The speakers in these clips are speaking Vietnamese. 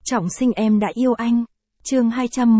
Trọng sinh em đã yêu anh. Chương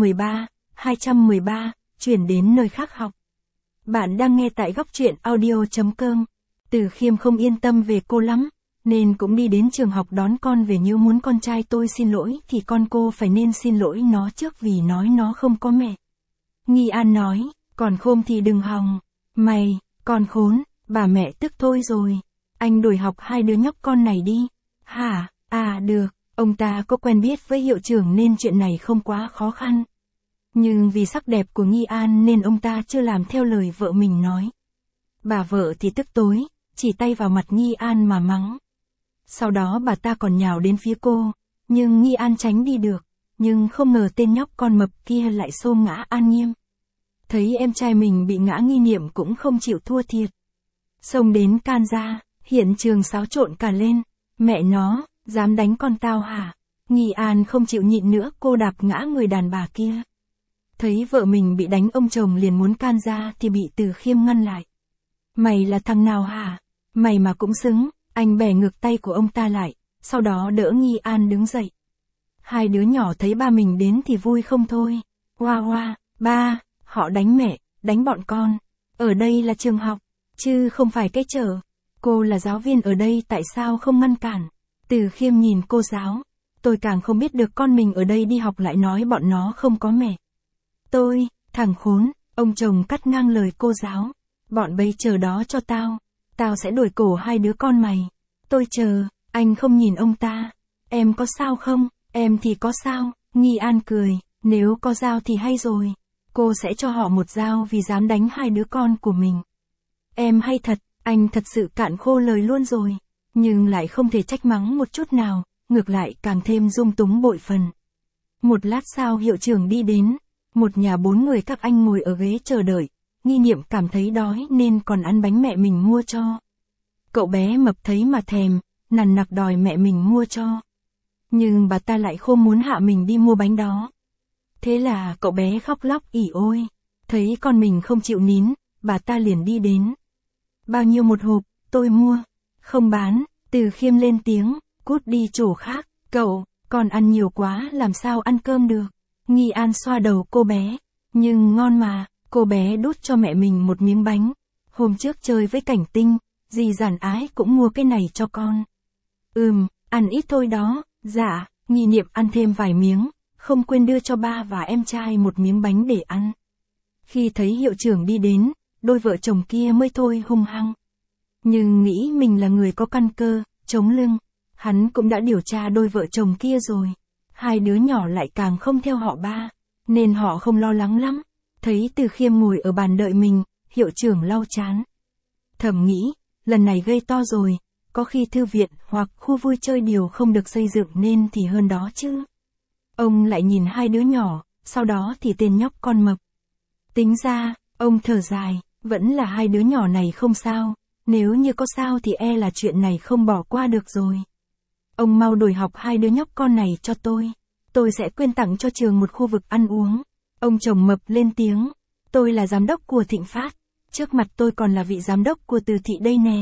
213, chuyển đến nơi khác học. Bạn đang nghe tại góc truyện audio.com. Từ Khiêm không yên tâm về cô lắm, nên cũng đi đến trường học đón con về. Nếu muốn con trai tôi xin lỗi thì con cô phải nên xin lỗi nó trước vì nói nó không có mẹ. Nghi An nói, còn khôn thì đừng hòng. Mày, con khốn, bà mẹ tức thôi rồi. Anh đổi học hai đứa nhóc con này đi. Hả, được. Ông ta có quen biết với hiệu trưởng nên chuyện này không quá khó khăn. Nhưng vì sắc đẹp của Nghi An nên ông ta chưa làm theo lời vợ mình nói. Bà vợ thì tức tối, chỉ tay vào mặt Nghi An mà mắng. Sau đó bà ta còn nhào đến phía cô, nhưng Nghi An tránh đi được, nhưng không ngờ tên nhóc con mập kia lại xô ngã An Nghiêm. Thấy em trai mình bị ngã, Nghi Niệm cũng không chịu thua thiệt. Xông đến can ra, hiện trường xáo trộn cả lên. Mẹ nó, dám đánh con tao hả? Nghi An không chịu nhịn nữa, cô đạp ngã người đàn bà kia. Thấy vợ mình bị đánh, ông chồng liền muốn can ra thì bị Từ Khiêm ngăn lại. Mày là thằng nào hả? Mày mà cũng xứng. Anh bẻ ngược tay của ông ta lại, sau đó đỡ Nghi An đứng dậy. Hai đứa nhỏ thấy ba mình đến thì vui không thôi. Hoa, ba, họ đánh mẹ, đánh bọn con. Ở đây là trường học, chứ không phải cái chợ. Cô là giáo viên ở đây tại sao không ngăn cản? Từ Khiêm nhìn cô giáo. Tôi càng không biết được con mình ở đây đi học lại nói bọn nó không có mẹ. Tôi, thằng khốn, ông chồng cắt ngang lời cô giáo. Bọn bây chờ đó cho tao. Tao sẽ đuổi cổ hai đứa con mày. Tôi chờ. Anh không nhìn ông ta. Em có sao không? Em thì có sao? Nghi An cười. Nếu có dao thì hay rồi. Cô sẽ cho họ một dao vì dám đánh hai đứa con của mình. Em hay thật. Anh thật sự cạn khô lời luôn rồi. Nhưng lại không thể trách mắng một chút nào. Ngược lại càng thêm dung túng bội phần. Một lát sau hiệu trưởng đi đến. Một nhà 4 người các anh ngồi ở ghế chờ đợi. Nghi Niệm cảm thấy đói nên còn ăn bánh mẹ mình mua cho. Cậu bé mập thấy mà thèm, nằn nặc đòi mẹ mình mua cho. Nhưng bà ta lại không muốn hạ mình đi mua bánh đó. Thế là cậu bé khóc lóc ỉ ôi. Thấy con mình không chịu nín, bà ta liền đi đến. Bao nhiêu một hộp? Tôi mua. Không bán. Từ Khiêm lên tiếng, cút đi chỗ khác. Cậu, con ăn nhiều quá làm sao ăn cơm được. Nghi An xoa đầu cô bé. Nhưng ngon mà. Cô bé đút cho mẹ mình một miếng bánh. Hôm trước chơi với Cảnh Tinh, dì giản ái cũng mua cái này cho con. Ăn ít thôi đó. Dạ. Nghi Niệm ăn thêm vài miếng, không quên đưa cho ba và em trai một miếng bánh để ăn. Khi thấy hiệu trưởng đi đến, đôi vợ chồng kia mới thôi hung hăng. Nhưng nghĩ mình là người có căn cơ, chống lưng, hắn cũng đã điều tra đôi vợ chồng kia rồi. Hai đứa nhỏ lại càng không theo họ ba, nên họ không lo lắng lắm. Thấy Từ Khiêm ngồi ở bàn đợi mình, hiệu trưởng lau chán. Thầm nghĩ, lần này gây to rồi, có khi thư viện hoặc khu vui chơi đều không được xây dựng nên thì hơn đó chứ. Ông lại nhìn hai đứa nhỏ, sau đó thì tên nhóc con mập. Tính ra, ông thở dài, vẫn là hai đứa nhỏ này không sao, nếu như có sao thì e là chuyện này không bỏ qua được rồi. Ông mau đổi học hai đứa nhóc con này cho tôi sẽ quyên tặng cho trường một khu vực ăn uống. Ông chồng mập lên tiếng, tôi là giám đốc của Thịnh Phát, trước mặt tôi còn là vị giám đốc của Từ Thị đây nè.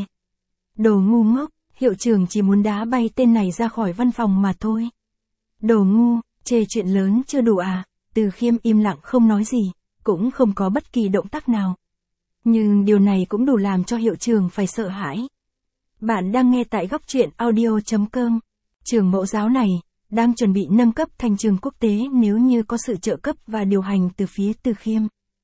Đồ ngu ngốc, hiệu trưởng chỉ muốn đá bay tên này ra khỏi văn phòng mà thôi. Đồ ngu, chê chuyện lớn chưa đủ à? Từ Khiêm im lặng không nói gì, cũng không có bất kỳ động tác nào. Nhưng điều này cũng đủ làm cho hiệu trưởng phải sợ hãi. Bạn đang nghe tại góc truyện audio.com. Trường mẫu giáo này đang chuẩn bị nâng cấp thành trường quốc tế nếu như có sự trợ cấp và điều hành từ phía Từ Khiêm.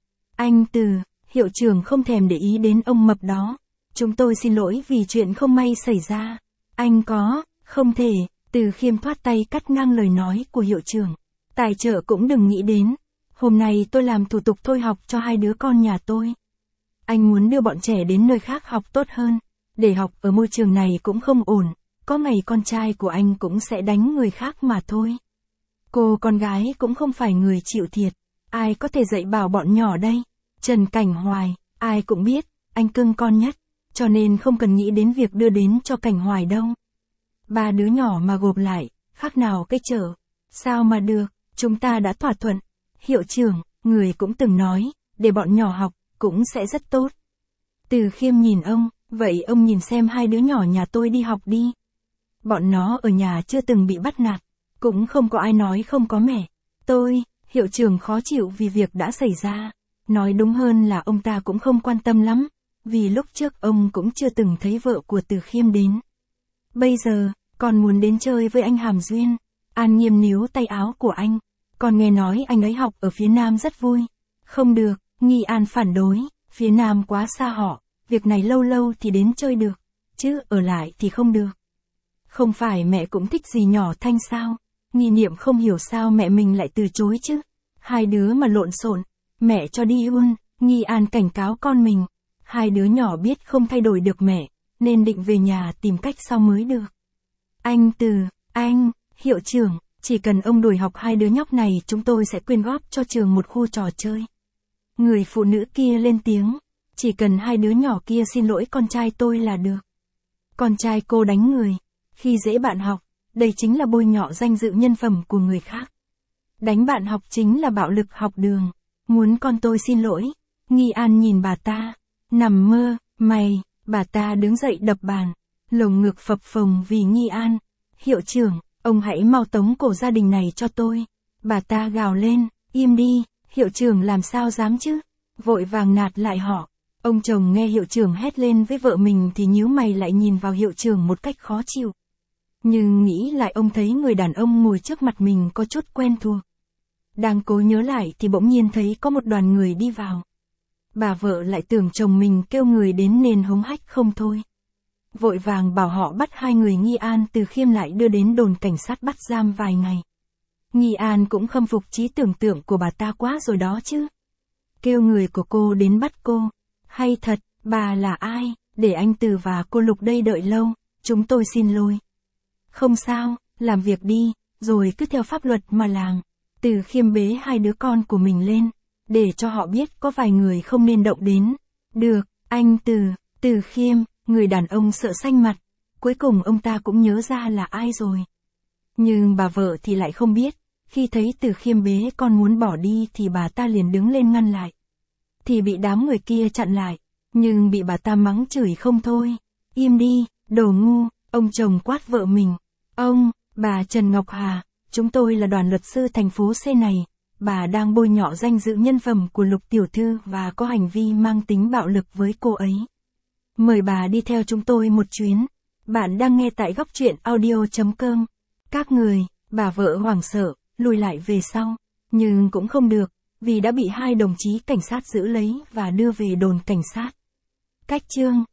Anh Từ, hiệu trưởng không thèm để ý đến ông mập đó. Chúng tôi xin lỗi vì chuyện không may xảy ra. Anh có, không thể. Từ Khiêm thoát tay cắt ngang lời nói của hiệu trưởng. Tài trợ cũng đừng nghĩ đến. Hôm nay tôi làm thủ tục thôi học cho hai đứa con nhà tôi. Anh muốn đưa bọn trẻ đến nơi khác học tốt hơn. Để học ở môi trường này cũng không ổn. Có ngày con trai của anh cũng sẽ đánh người khác mà thôi. Cô con gái cũng không phải người chịu thiệt. Ai có thể dạy bảo bọn nhỏ đây? Trần Cảnh Hoài, ai cũng biết, anh cưng con nhất. Cho nên không cần nghĩ đến việc đưa đến cho Cảnh Hoài đâu. Ba đứa nhỏ mà gộp lại, khác nào cái chợ. Sao mà được, chúng ta đã thỏa thuận. Hiệu trưởng, người cũng từng nói, để bọn nhỏ học, cũng sẽ rất tốt. Từ Khiêm nhìn ông, vậy ông nhìn xem hai đứa nhỏ nhà tôi đi học đi. Bọn nó ở nhà chưa từng bị bắt nạt. Cũng không có ai nói không có mẹ. Tôi, hiệu trưởng khó chịu vì việc đã xảy ra. Nói đúng hơn là ông ta cũng không quan tâm lắm, vì lúc trước ông cũng chưa từng thấy vợ của Từ Khiêm đến. Bây giờ, còn muốn đến chơi với anh Hàm Duyên. An Nghiêm níu tay áo của anh. Còn nghe nói anh ấy học ở phía Nam rất vui. Không được, Nghi An phản đối, phía Nam quá xa họ, việc này lâu lâu thì đến chơi được, chứ ở lại thì không được. Không phải mẹ cũng thích gì nhỏ Thanh sao? Nghi Niệm không hiểu sao mẹ mình lại từ chối chứ. Hai đứa mà lộn xộn, mẹ cho đi luôn, Nghi An cảnh cáo con mình. Hai đứa nhỏ biết không thay đổi được mẹ, nên định về nhà tìm cách sau mới được. Anh, hiệu trưởng, chỉ cần ông đuổi học hai đứa nhóc này chúng tôi sẽ quyên góp cho trường một khu trò chơi. Người phụ nữ kia lên tiếng, chỉ cần hai đứa nhỏ kia xin lỗi con trai tôi là được. Con trai cô đánh người, khi dễ bạn học, đây chính là bôi nhọ danh dự nhân phẩm của người khác. Đánh bạn học chính là bạo lực học đường, muốn con tôi xin lỗi. Nghi An nhìn bà ta, nằm mơ, bà ta đứng dậy đập bàn, lồng ngực phập phồng vì Nghi An. Hiệu trưởng, ông hãy mau tống cổ gia đình này cho tôi. Bà ta gào lên, im đi, hiệu trưởng làm sao dám chứ, vội vàng nạt lại họ. Ông chồng nghe hiệu trưởng hét lên với vợ mình thì nhíu mày lại nhìn vào hiệu trưởng một cách khó chịu. Nhưng nghĩ lại ông thấy người đàn ông ngồi trước mặt mình có chút quen thuộc. Đang cố nhớ lại thì bỗng nhiên thấy có một đoàn người đi vào. Bà vợ lại tưởng chồng mình kêu người đến nên hống hách không thôi. Vội vàng bảo họ bắt hai người Nghi An Từ Khiêm lại đưa đến đồn cảnh sát bắt giam vài ngày. Nghi An cũng khâm phục trí tưởng tượng của bà ta quá rồi đó chứ. Kêu người của cô đến bắt cô. Hay thật, bà là ai, để anh Từ và cô Lục đây đợi lâu, chúng tôi xin lỗi. Không sao, làm việc đi, rồi cứ theo pháp luật mà làm. Từ Khiêm bế hai đứa con của mình lên, để cho họ biết có vài người không nên động đến. Được, anh Từ Khiêm, người đàn ông sợ xanh mặt, cuối cùng ông ta cũng nhớ ra là ai rồi. Nhưng bà vợ thì lại không biết, khi thấy Từ Khiêm bế con muốn bỏ đi thì bà ta liền đứng lên ngăn lại. Thì bị đám người kia chặn lại, nhưng bị bà ta mắng chửi không thôi. Im đi, đồ ngu, ông chồng quát vợ mình. Bà Trần Ngọc Hà, chúng tôi là đoàn luật sư thành phố C này, bà đang bôi nhọ danh dự nhân phẩm của Lục tiểu thư và có hành vi mang tính bạo lực với cô ấy. Mời bà đi theo chúng tôi một chuyến. Bạn đang nghe tại góc truyện audio.com. Các người, bà vợ hoảng sợ, lùi lại về sau, nhưng cũng không được, vì đã bị hai đồng chí cảnh sát giữ lấy và đưa về đồn cảnh sát. Cách chương